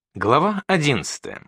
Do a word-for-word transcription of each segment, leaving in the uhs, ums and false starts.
Глава одиннадцатая.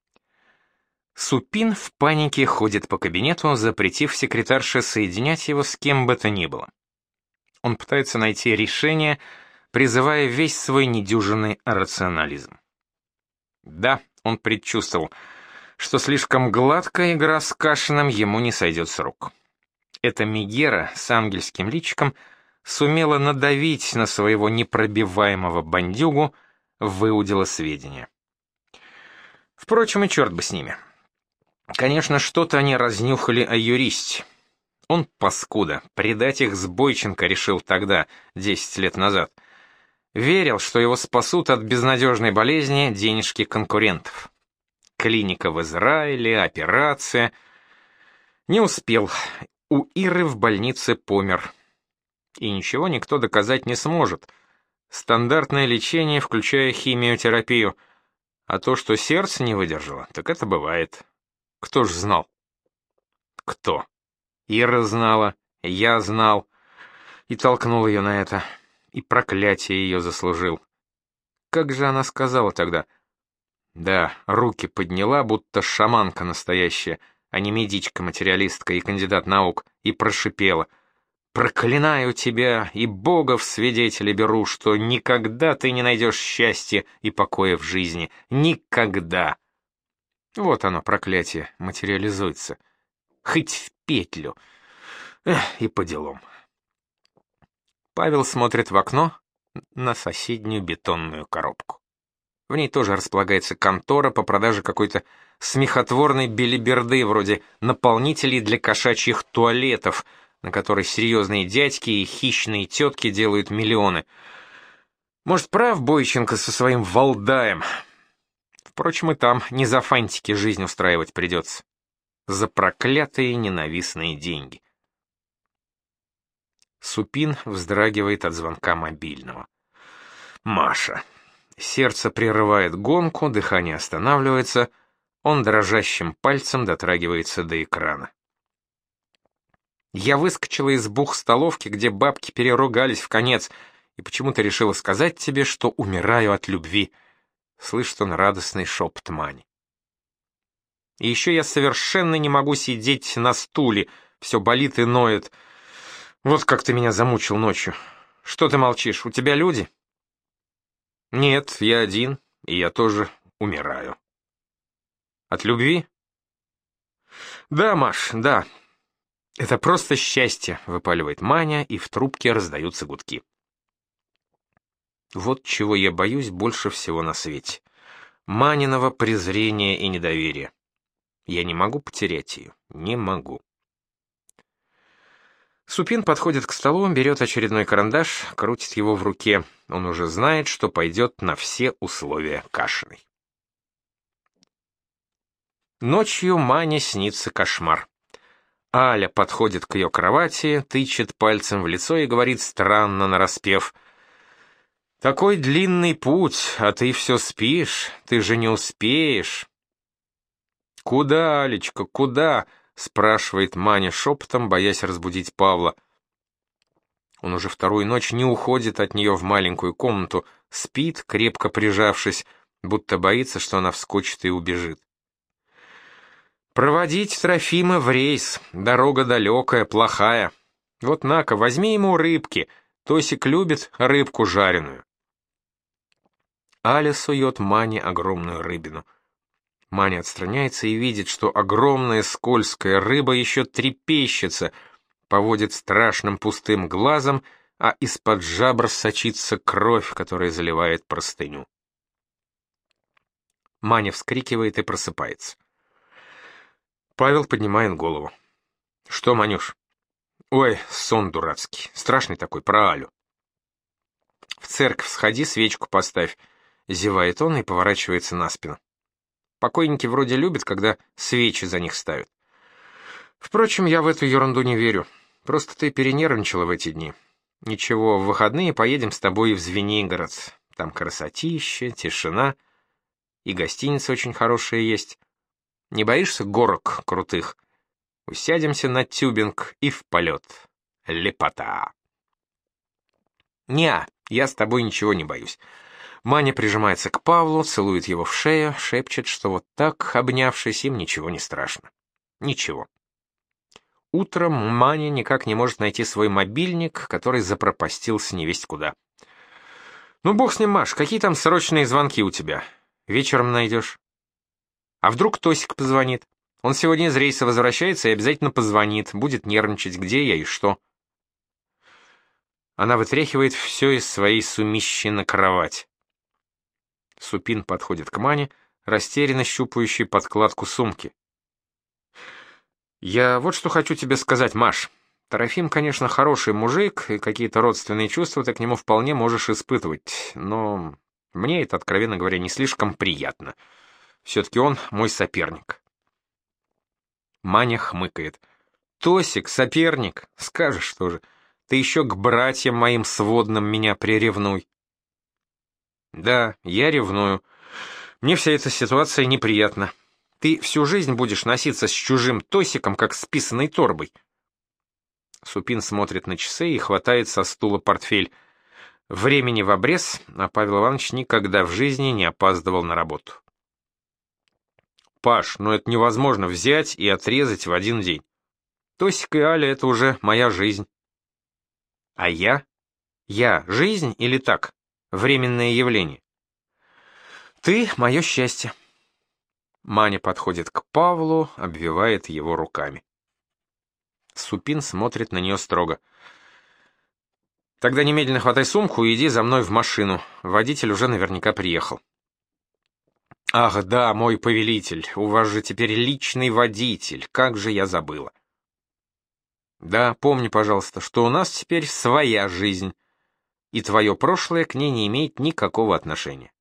Супин в панике ходит по кабинету, запретив секретарше соединять его с кем бы то ни было. Он пытается найти решение, призывая весь свой недюжинный рационализм. Да, он предчувствовал, что слишком гладкая игра с Кашиным ему не сойдет с рук. Эта Мегера с ангельским личиком сумела надавить на своего непробиваемого бандюгу, выудила сведения. Впрочем, и черт бы с ними. Конечно, что-то они разнюхали о юристе. Он, паскуда, предать их с Бойченко решил тогда, десять лет назад. Верил, что его спасут от безнадежной болезни денежки конкурентов. Клиника в Израиле, операция. Не успел. У Иры в больнице помер. И ничего никто доказать не сможет. Стандартное лечение, включая химиотерапию. А то, что сердце не выдержало, так это бывает. Кто ж знал? Кто? Ира знала, я знал. И толкнул ее на это. И проклятие ее заслужил. Как же она сказала тогда? Да, руки подняла, будто шаманка настоящая, а не медичка-материалистка и кандидат наук, и прошипела. «Проклинаю тебя, и Бога в свидетели беру, что никогда ты не найдешь счастья и покоя в жизни. Никогда!» Вот оно, проклятие, материализуется. Хоть в петлю. Эх, и по делам. Павел смотрит в окно на соседнюю бетонную коробку. В ней тоже располагается контора по продаже какой-то смехотворной белиберды, вроде наполнителей для кошачьих туалетов, на которой серьезные дядьки и хищные тетки делают миллионы. Может, прав Бойченко со своим Валдаем? Впрочем, и там не за фантики жизнь устраивать придется. За проклятые ненавистные деньги. Супин вздрагивает от звонка мобильного. Маша. Сердце прерывает гонку, дыхание останавливается, он дрожащим пальцем дотрагивается до экрана. Я выскочила из бухстоловки, где бабки переругались в конец, и почему-то решила сказать тебе, что умираю от любви. Слышит он радостный шепот Мани. И еще я совершенно не могу сидеть на стуле, все болит и ноет. Вот как ты меня замучил ночью. Что ты молчишь, у тебя люди? Нет, я один, и я тоже умираю. От любви? Да, Маш, да. Это просто счастье, выпаливает Маня, и в трубке раздаются гудки. Вот чего я боюсь больше всего на свете. Маниного презрения и недоверия. Я не могу потерять ее, не могу. Супин подходит к столу, берет очередной карандаш, крутит его в руке. Он уже знает, что пойдет на все условия Кашиной. Ночью Мане снится кошмар. Аля подходит к ее кровати, тычет пальцем в лицо и говорит странно нараспев: «Такой длинный путь, а ты все спишь, ты же не успеешь». «Куда, Алечка, куда?» — спрашивает Маня шепотом, боясь разбудить Павла. Он уже вторую ночь не уходит от нее в маленькую комнату, спит, крепко прижавшись, будто боится, что она вскочит и убежит. «Проводить Трофима в рейс, дорога далекая, плохая. Вот на-ка, возьми ему рыбки, Тосик любит рыбку жареную». Аля сует Мане огромную рыбину. Маня отстраняется и видит, что огромная скользкая рыба еще трепещется, поводит страшным пустым глазом, а из-под жабр сочится кровь, которая заливает простыню. Маня вскрикивает и просыпается. Павел поднимает голову. «Что, Манюш?» «Ой, сон дурацкий, страшный такой, про Алю». «В церковь сходи, свечку поставь», — зевает он и поворачивается на спину. Покойники вроде любят, когда свечи за них ставят. Впрочем, я в эту ерунду не верю. Просто ты перенервничала в эти дни. Ничего, в выходные поедем с тобой в Звенигород. Там красотища, тишина, и гостиница очень хорошая есть. Не боишься горок крутых? Усядемся на тюбинг и в полет. Лепота. Неа, я с тобой ничего не боюсь. Маня прижимается к Павлу, целует его в шею, шепчет, что вот так, обнявшись, им ничего не страшно. Ничего. Утром Маня никак не может найти свой мобильник, который запропастился невесть куда. «Ну, бог с ним, Маш, какие там срочные звонки у тебя? Вечером найдешь. А вдруг Тосик позвонит? Он сегодня из рейса возвращается и обязательно позвонит, будет нервничать, где я и что». Она вытряхивает все из своей сумищи на кровать. Супин подходит к Мане, растерянно щупающей подкладку сумки. «Я вот что хочу тебе сказать, Маш. Трофим, конечно, хороший мужик, и какие-то родственные чувства ты к нему вполне можешь испытывать, но мне это, откровенно говоря, не слишком приятно. Все-таки он мой соперник». Маня хмыкает. «Тосик, соперник? Скажешь тоже. Ты еще к братьям моим сводным меня приревнуй». «Да, я ревную. Мне вся эта ситуация неприятна. Ты всю жизнь будешь носиться с чужим Тосиком, как с писаной торбой». Супин смотрит на часы и хватает со стула портфель. Времени в обрез, а Павел Иванович никогда в жизни не опаздывал на работу. «Паш, ну это невозможно взять и отрезать в один день. Тосик и Аля — это уже моя жизнь». «А я? Я — жизнь или так? Временное явление?» «Ты — мое счастье». Маня подходит к Павлу, обвивает его руками. Супин смотрит на нее строго. «Тогда немедленно хватай сумку и иди за мной в машину. Водитель уже наверняка приехал». «Ах да, мой повелитель, у вас же теперь личный водитель, как же я забыла». «Да, помни, пожалуйста, что у нас теперь своя жизнь, и твое прошлое к ней не имеет никакого отношения».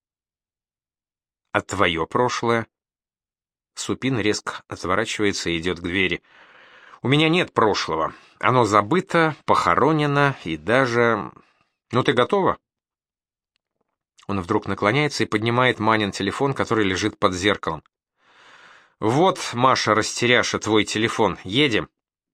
«А твое прошлое?» Супин резко отворачивается и идет к двери. «У меня нет прошлого. Оно забыто, похоронено и даже... Ну ты готова?» Он вдруг наклоняется и поднимает Манин телефон, который лежит под зеркалом. «Вот, Маша, растеряша, твой телефон. Едем».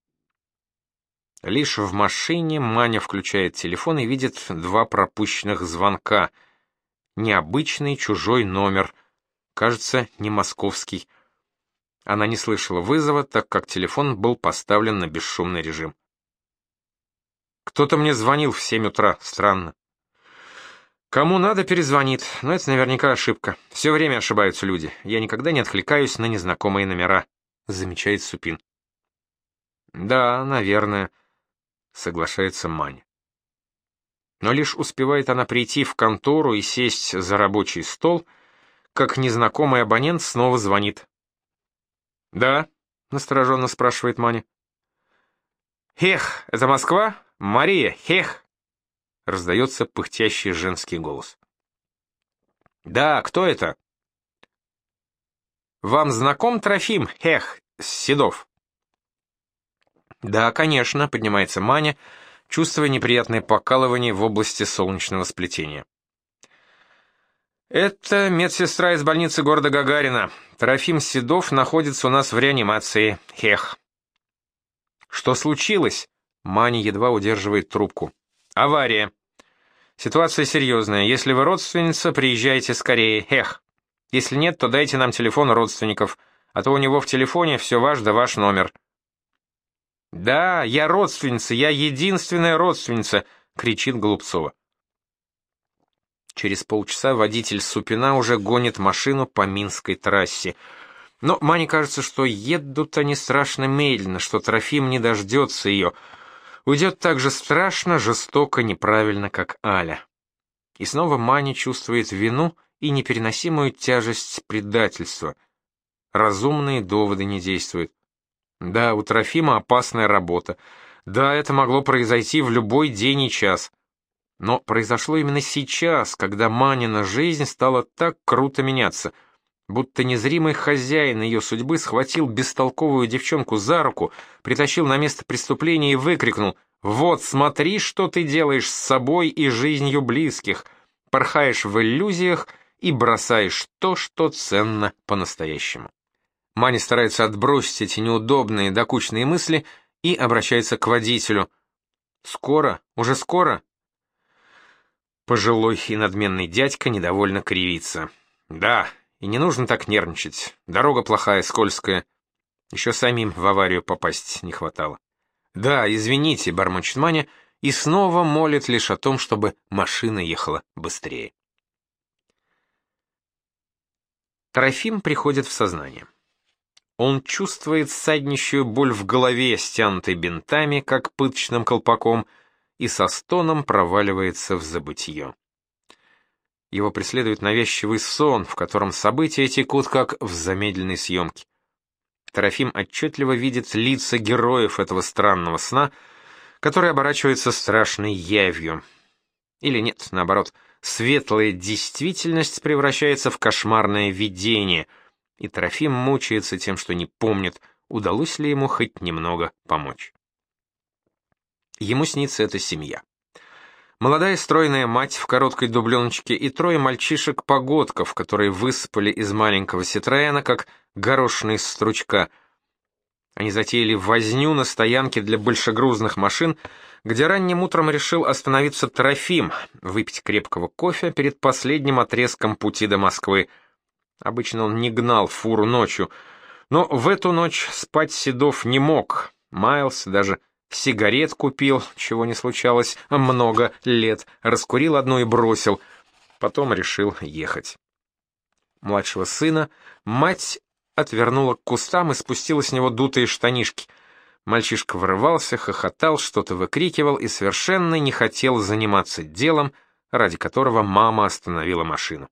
Лишь в машине Маня включает телефон и видит два пропущенных звонка. Необычный чужой номер. Кажется, не московский. Она не слышала вызова, так как телефон был поставлен на бесшумный режим. «Кто-то мне звонил в семь утра, странно». «Кому надо, перезвонит, но это наверняка ошибка. Все время ошибаются люди. Я никогда не откликаюсь на незнакомые номера», — замечает Супин. «Да, наверное», — соглашается Маня. Но лишь успевает она прийти в контору и сесть за рабочий стол, как незнакомый абонент снова звонит. «Да?» — настороженно спрашивает Маня. «Хех, это Москва? Мария, хех!» — раздается пыхтящий женский голос. «Да, кто это?» «Вам знаком Трофим, хех, Седов?» «Да, конечно», — поднимается Маня, чувствуя неприятное покалывание в области солнечного сплетения. «Это медсестра из больницы города Гагарина. Трофим Седов находится у нас в реанимации. Хех». «Что случилось?» Маня едва удерживает трубку. «Авария. Ситуация серьезная. Если вы родственница, приезжайте скорее. Хех. Если нет, то дайте нам телефон родственников, а то у него в телефоне все ваш да ваш номер». «Да, я родственница, я единственная родственница», — кричит Голубцова. Через полчаса водитель Супина уже гонит машину по Минской трассе. Но Мане кажется, что едут они страшно медленно, что Трофим не дождется ее. Уйдет так же страшно, жестоко, неправильно, как Аля. И снова Маня чувствует вину и непереносимую тяжесть предательства. Разумные доводы не действуют. Да, у Трофима опасная работа. Да, это могло произойти в любой день и час. Но произошло именно сейчас, когда Манина жизнь стала так круто меняться, будто незримый хозяин ее судьбы схватил бестолковую девчонку за руку, притащил на место преступления и выкрикнул: «Вот, смотри, что ты делаешь с собой и жизнью близких, порхаешь в иллюзиях и бросаешь то, что ценно по-настоящему». Маня старается отбросить эти неудобные, докучные мысли и обращается к водителю. «Скоро? Уже скоро?» Пожилой и надменный дядька недовольно кривится. Да, и не нужно так нервничать. Дорога плохая, скользкая. Еще самим в аварию попасть не хватало. Да, извините, бормочет Маня, и снова молит лишь о том, чтобы машина ехала быстрее. Трофим приходит в сознание. Он чувствует ссаднищую боль в голове, стянутой бинтами, как пыточным колпаком, и со стоном проваливается в забытье. Его преследует навязчивый сон, в котором события текут, как в замедленной съемке. Трофим отчетливо видит лица героев этого странного сна, который оборачивается страшной явью. Или нет, наоборот, светлая действительность превращается в кошмарное видение, и Трофим мучается тем, что не помнит, удалось ли ему хоть немного помочь. Ему снится эта семья. Молодая стройная мать в короткой дубленочке и трое мальчишек-погодков, которые высыпали из маленького Ситроэна, как горошины из стручка. Они затеяли возню на стоянке для большегрузных машин, где ранним утром решил остановиться Трофим, выпить крепкого кофе перед последним отрезком пути до Москвы. Обычно он не гнал фуру ночью, но в эту ночь спать Седов не мог, маялся, даже сигарет купил, чего не случалось много лет, раскурил одну и бросил, потом решил ехать. Младшего сына мать отвернула к кустам и спустила с него дутые штанишки. Мальчишка вырывался, хохотал, что-то выкрикивал и совершенно не хотел заниматься делом, ради которого мама остановила машину.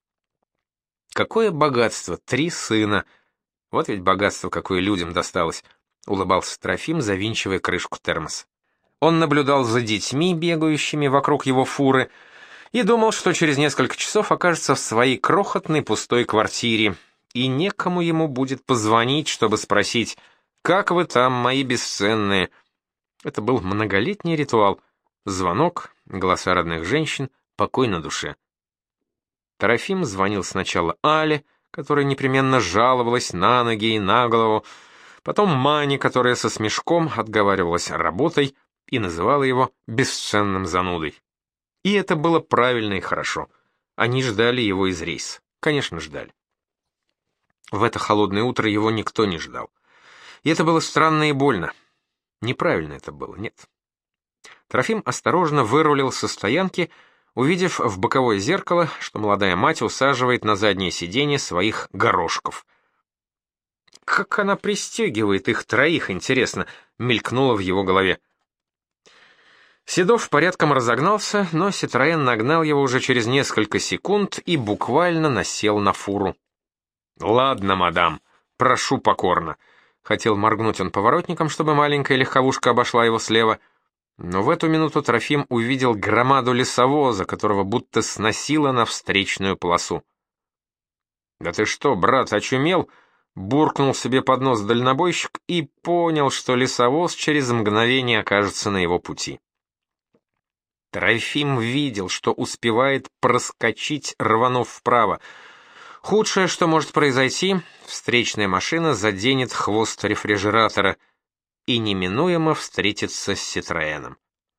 Какое богатство, три сына! Вот ведь богатство, какое людям досталось, улыбался Трофим, завинчивая крышку термоса. Он наблюдал за детьми, бегающими вокруг его фуры, и думал, что через несколько часов окажется в своей крохотной пустой квартире, и некому ему будет позвонить, чтобы спросить: «Как вы там, мои бесценные?» Это был многолетний ритуал. Звонок, голоса родных женщин, покой на душе. Трофим звонил сначала Але, которая непременно жаловалась на ноги и на голову, потом Мане, которая со смешком отговаривалась работой и называла его бесценным занудой. И это было правильно и хорошо. Они ждали его из рейса. Конечно, ждали. В это холодное утро его никто не ждал. И это было странно и больно. Неправильно это было, нет. Трофим осторожно вырулил со стоянки, увидев в боковое зеркало, что молодая мать усаживает на заднее сиденье своих горошков. «Как она пристегивает их троих, интересно», — мелькнуло в его голове. Седов порядком разогнался, но Ситроен нагнал его уже через несколько секунд и буквально насел на фуру. «Ладно, мадам, прошу покорно», — хотел моргнуть он поворотником, чтобы маленькая легковушка обошла его слева, но в эту минуту Трофим увидел громаду лесовоза, которого будто сносило на встречную полосу. «Да ты что, брат, очумел?» — буркнул себе под нос дальнобойщик и понял, что лесовоз через мгновение окажется на его пути. Трофим видел, что успевает проскочить, рванув вправо. Худшее, что может произойти, встречная машина заденет хвост рефрижератора и неминуемо встретится с Ситроэном.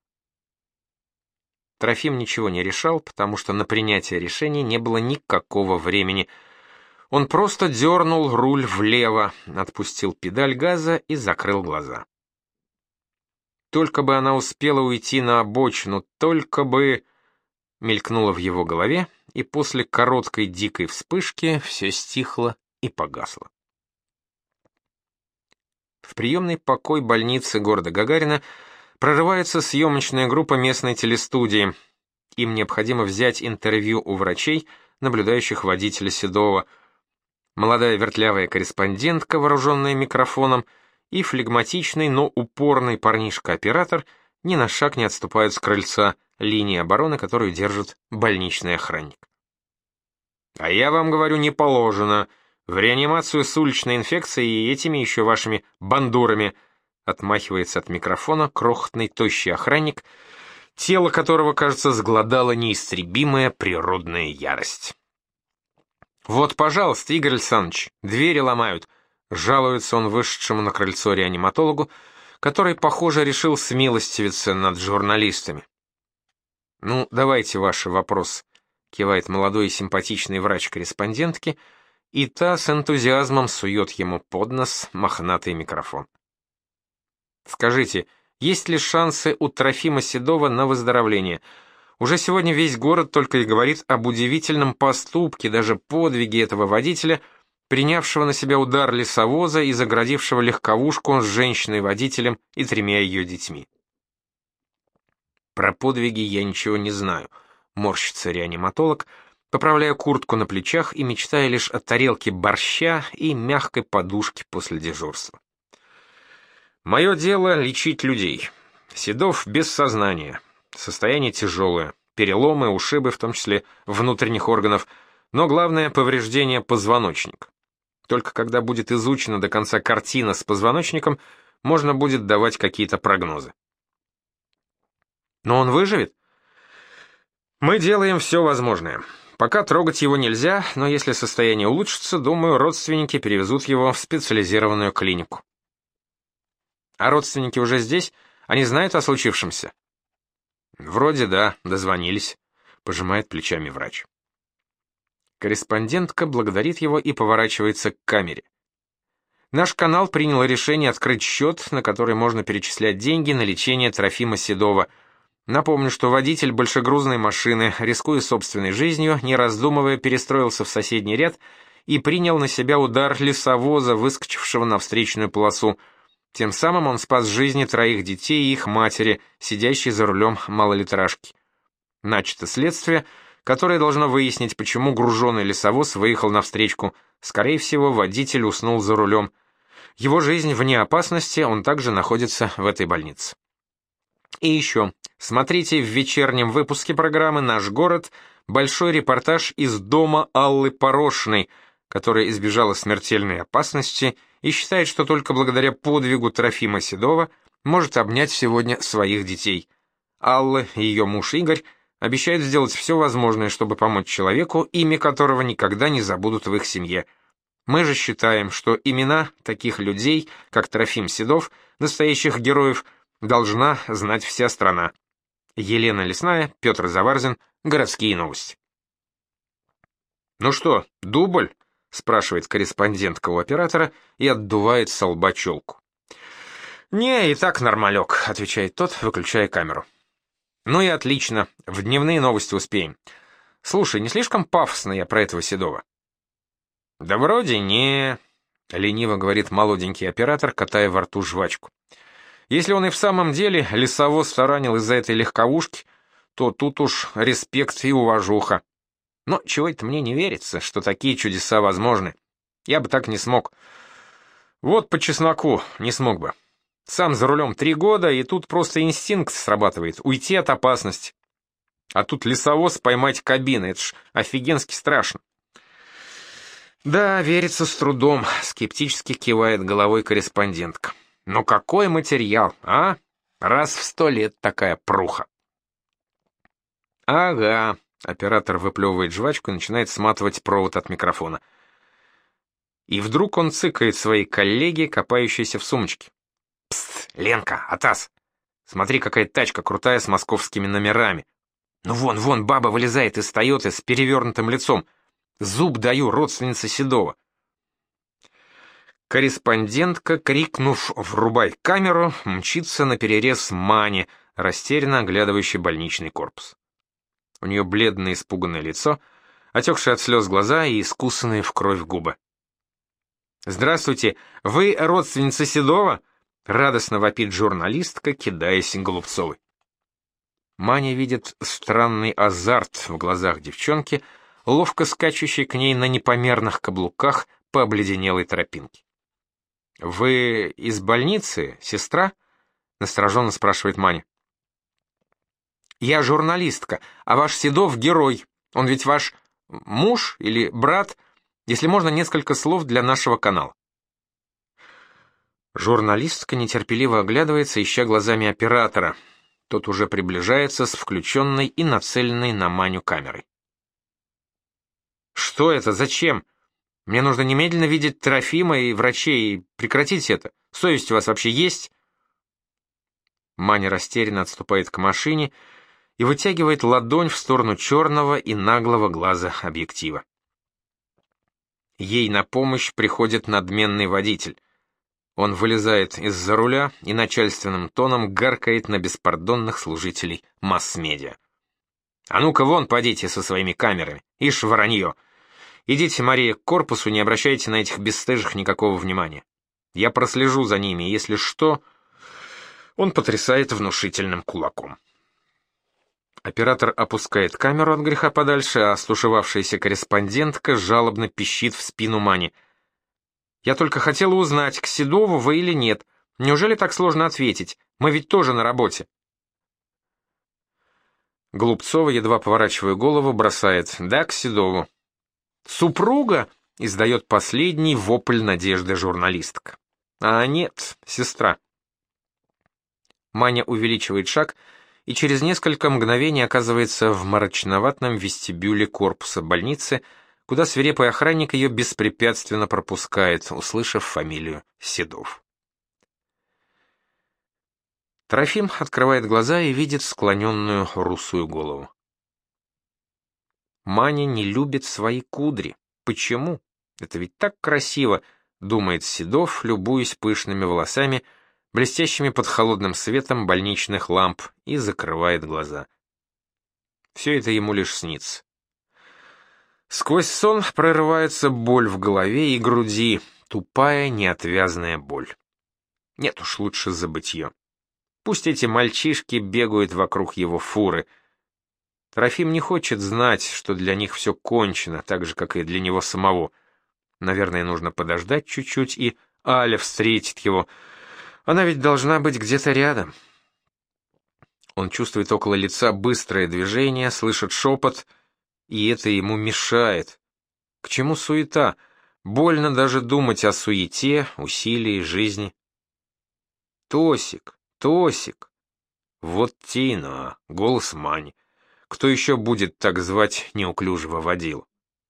Трофим ничего не решал, потому что на принятие решений не было никакого времени. Он просто дернул руль влево, отпустил педаль газа и закрыл глаза. Только бы она успела уйти на обочину, только бы... Мелькнуло в его голове, и после короткой дикой вспышки все стихло и погасло. В приемный покой больницы города Гагарина прорывается съемочная группа местной телестудии. Им необходимо взять интервью у врачей, наблюдающих водителя Седова. Молодая вертлявая корреспондентка, вооруженная микрофоном, и флегматичный, но упорный парнишка-оператор ни на шаг не отступают с крыльца линии обороны, которую держит больничный охранник. «А я вам говорю, не положено. В реанимацию с уличной инфекцией и этими еще вашими бандурами», отмахивается от микрофона крохотный тощий охранник, тело которого, кажется, сгладала неистребимая природная ярость. «Вот, пожалуйста, Игорь Александрович, двери ломают», жалуется он вышедшему на крыльцо реаниматологу, который, похоже, решил смилостивиться над журналистами. «Ну, давайте ваш вопрос», — кивает молодой и симпатичный врач корреспондентки, и та с энтузиазмом сует ему под нос мохнатый микрофон. «Скажите, есть ли шансы у Трофима Седова на выздоровление? Уже сегодня весь город только и говорит об удивительном поступке, даже подвиге этого водителя, принявшего на себя удар лесовоза и заградившего легковушку с женщиной-водителем и тремя ее детьми». «Про подвиги я ничего не знаю», — морщится реаниматолог, поправляя куртку на плечах и мечтая лишь о тарелке борща и мягкой подушке после дежурства. «Мое дело — лечить людей. Седов без сознания. Состояние тяжелое. Переломы, ушибы, в том числе внутренних органов, но главное — повреждение позвоночника. Только когда будет изучена до конца картина с позвоночником, можно будет давать какие-то прогнозы». «Но он выживет?» «Мы делаем все возможное. Пока трогать его нельзя, но если состояние улучшится, думаю, родственники перевезут его в специализированную клинику». «А родственники уже здесь? Они знают о случившемся?» «Вроде да, дозвонились», — пожимает плечами врач. Корреспондентка благодарит его и поворачивается к камере. «Наш канал принял решение открыть счет, на который можно перечислять деньги на лечение Трофима Седова. Напомню, что водитель большегрузной машины, рискуя собственной жизнью, не раздумывая, перестроился в соседний ряд и принял на себя удар лесовоза, выскочившего на встречную полосу. Тем самым он спас жизни троих детей и их матери, сидящей за рулем малолитражки. Начато следствие, которое должно выяснить, почему груженный лесовоз выехал навстречку. Скорее всего, водитель уснул за рулем. Его жизнь вне опасности, он также находится в этой больнице. И еще, смотрите в вечернем выпуске программы «Наш город» большой репортаж из дома Аллы Порошиной, которая избежала смертельной опасности и считает, что только благодаря подвигу Трофима Седова может обнять сегодня своих детей. Алла и ее муж Игорь обещают сделать все возможное, чтобы помочь человеку, имя которого никогда не забудут в их семье. Мы же считаем, что имена таких людей, как Трофим Седов, настоящих героев, должна знать вся страна. Елена Лесная, Петр Заварзин, Городские новости. «Ну что, дубль?» — спрашивает корреспондентка у оператора и отдувает со лба челку. «Не, и так нормалек», — отвечает тот, выключая камеру. «Ну и отлично, в дневные новости успеем. Слушай, не слишком пафосно я про этого Седова?» «Да вроде не...» — лениво говорит молоденький оператор, катая во рту жвачку. «Если он и в самом деле лесовоз таранил из-за этой легковушки, то тут уж респект и уважуха. Но чего-то мне не верится, что такие чудеса возможны. Я бы так не смог. Вот по чесноку не смог бы. Сам за рулем три года, и тут просто инстинкт срабатывает, уйти от опасности. А тут лесовоз поймать кабины, это ж офигенски страшно». «Да, верится с трудом», — скептически кивает головой корреспондентка. «Но какой материал, а? Раз в сто лет такая пруха». «Ага», — оператор выплевывает жвачку и начинает сматывать провод от микрофона. И вдруг он цыкает своей коллеге, копающейся в сумочке. «Пст, Ленка, Атас, смотри, какая тачка крутая с московскими номерами. Ну вон, вон, баба вылезает из Тойоты с перевернутым лицом. Зуб даю, родственница Седова». Корреспондентка, крикнув «врубай камеру», мчится наперерез Мане, растерянно оглядывающей больничный корпус. У нее бледное испуганное лицо, отекшие от слез глаза и искусанные в кровь губы. «Здравствуйте, вы родственница Седова?» — радостно вопит журналистка, кидаясь к Голубцовой. Маня видит странный азарт в глазах девчонки, ловко скачущей к ней на непомерных каблуках по обледенелой тропинке. «Вы из больницы, сестра?» — настороженно спрашивает Маня. «Я журналистка, а ваш Седов — герой. Он ведь ваш муж или брат? Если можно, несколько слов для нашего канала». Журналистка нетерпеливо оглядывается, ища глазами оператора. Тот уже приближается с включенной и нацеленной на Маню камерой. «Что это? Зачем? Мне нужно немедленно видеть Трофима и врачей. Прекратите это. Совесть у вас вообще есть?» Маня растерянно отступает к машине и вытягивает ладонь в сторону черного и наглого глаза объектива. Ей на помощь приходит надменный водитель. Он вылезает из-за руля и начальственным тоном гаркает на беспардонных служителей масс-медиа. «А ну-ка вон подите со своими камерами, ишь воронье! Идите, Мария, к корпусу, не обращайте на этих бесстыжих никакого внимания. Я прослежу за ними, если что...» Он потрясает внушительным кулаком. Оператор опускает камеру от греха подальше, а стушевавшаяся корреспондентка жалобно пищит в спину Мани. «Я только хотела узнать, к Седову вы или нет. Неужели так сложно ответить? Мы ведь тоже на работе». Голубцова, едва поворачивая голову, бросает: «Да, к Седову». «Супруга?» — издает последний вопль надежды журналистка. «А нет, сестра». Маня увеличивает шаг и через несколько мгновений оказывается в мрачноватом вестибюле корпуса больницы, куда свирепый охранник ее беспрепятственно пропускает, услышав фамилию Седов. Трофим открывает глаза и видит склоненную русую голову. Маня не любит свои кудри. Почему? Это ведь так красиво, думает Седов, любуясь пышными волосами, блестящими под холодным светом больничных ламп, и закрывает глаза. Все это ему лишь снится. Сквозь сон прорывается боль в голове и груди, тупая, неотвязная боль. Нет уж, лучше забытье. Пусть эти мальчишки бегают вокруг его фуры. Трофим не хочет знать, что для них все кончено, так же, как и для него самого. Наверное, нужно подождать чуть-чуть, и Аля встретит его. Она ведь должна быть где-то рядом. Он чувствует около лица быстрое движение, слышит шепот, и это ему мешает. К чему суета? Больно даже думать о суете, усилии, жизни. Тосик, Тосик. Вот Тина, голос Мани. Кто еще будет так звать неуклюжего водилу?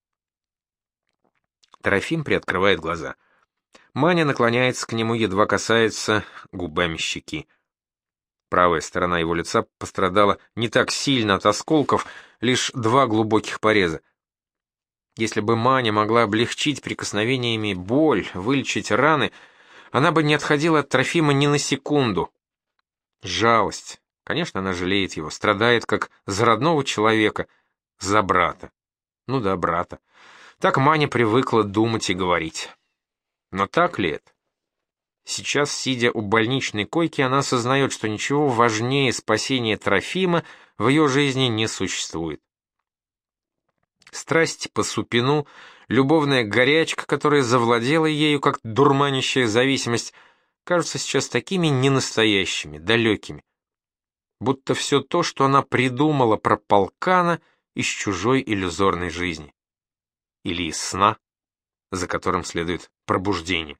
Трофим приоткрывает глаза. Маня наклоняется к нему, едва касается губами щеки. Правая сторона его лица пострадала не так сильно от осколков, лишь два глубоких пореза. Если бы Маня могла облегчить прикосновениями боль, вылечить раны, она бы не отходила от Трофима ни на секунду. Жалость. Конечно, она жалеет его, страдает как за родного человека, за брата. Ну да, брата. Так Маня привыкла думать и говорить. Но так ли это? Сейчас, сидя у больничной койки, она осознает, что ничего важнее спасения Трофима в ее жизни не существует. Страсть по Супину, любовная горячка, которая завладела ею, как дурманящая зависимость, кажутся сейчас такими ненастоящими, далекими. Будто все то, что она придумала про полкана, из чужой иллюзорной жизни. Или из сна, за которым следует пробуждение.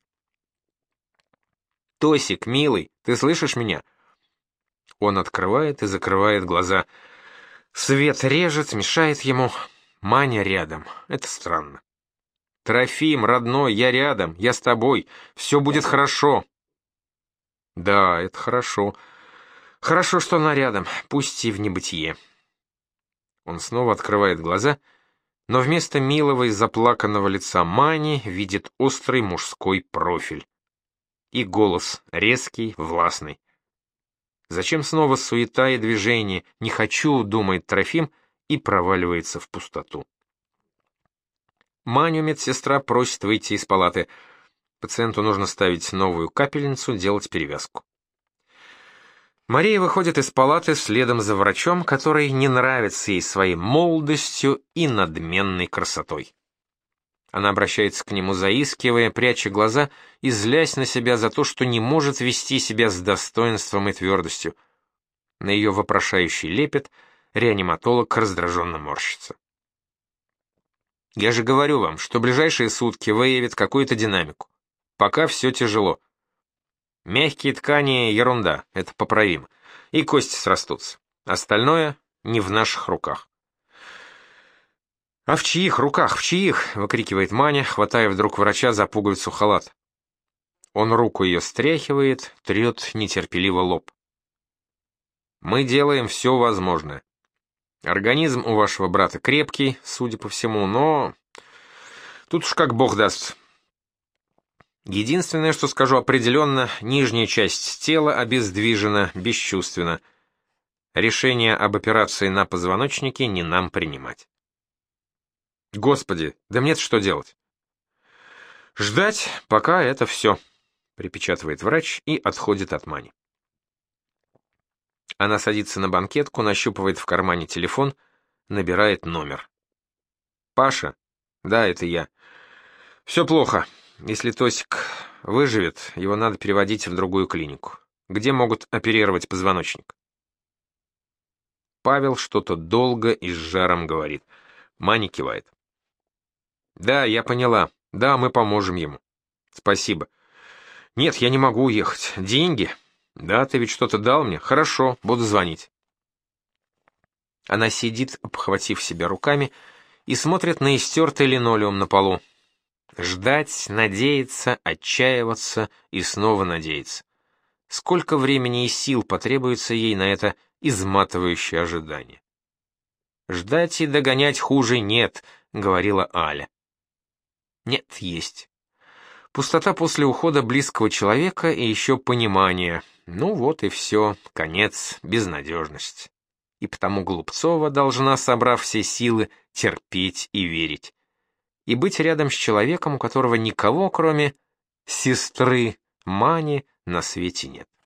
«Тосик, милый, ты слышишь меня?» Он открывает и закрывает глаза. Свет режет, мешает ему. Маня рядом. Это странно. «Трофим, родной, я рядом, я с тобой. Все будет хорошо». Да, это хорошо. Хорошо, что она рядом, пусть и в небытие. Он снова открывает глаза, но вместо милого и заплаканного лица Мани видит острый мужской профиль. И голос резкий, властный. Зачем снова суета и движение? Не хочу, думает Трофим, и проваливается в пустоту. Маню медсестра просит выйти из палаты. Пациенту нужно ставить новую капельницу, делать перевязку. Мария выходит из палаты следом за врачом, который не нравится ей своей молодостью и надменной красотой. Она обращается к нему заискивая, пряча глаза и злясь на себя за то, что не может вести себя с достоинством и твердостью. На ее вопрошающий лепет реаниматолог раздраженно морщится. «Я же говорю вам, что ближайшие сутки выявят какую-то динамику. Пока все тяжело. Мягкие ткани — ерунда, это поправимо. И кости срастутся. Остальное не в наших руках». «А в чьих руках, в чьих?» — выкрикивает Маня, хватая вдруг врача за пуговицу халата. Он руку ее стряхивает, трет нетерпеливо лоб. «Мы делаем все возможное. Организм у вашего брата крепкий, судя по всему, но тут уж как бог даст. Единственное, что скажу определенно, нижняя часть тела обездвижена, бесчувственна. Решение об операции на позвоночнике не нам принимать. Господи, да мне-то что делать? Ждать, пока это все, припечатывает врач и отходит от Мани. Она садится на банкетку, нащупывает в кармане телефон, набирает номер. Паша? Да, это я. Все плохо. Если Тосик выживет, его надо переводить в другую клинику. Где могут оперировать позвоночник? Павел что-то долго и с жаром говорит. Маня кивает. Да, я поняла. Да, мы поможем ему. Спасибо. Нет, я не могу уехать. Деньги? Да, ты ведь что-то дал мне? Хорошо, буду звонить. Она сидит, обхватив себя руками, и смотрит на истертый линолеум на полу. Ждать, надеяться, отчаиваться и снова надеяться. Сколько времени и сил потребуется ей на это изматывающее ожидание? «Ждать и догонять хуже нет», — говорила Аля. Нет, есть. Пустота после ухода близкого человека и еще понимание. Ну вот и все, конец, безнадежность. И потому Голубцова должна, собрав все силы, терпеть и верить. И быть рядом с человеком, у которого никого, кроме сестры Мани, на свете нет.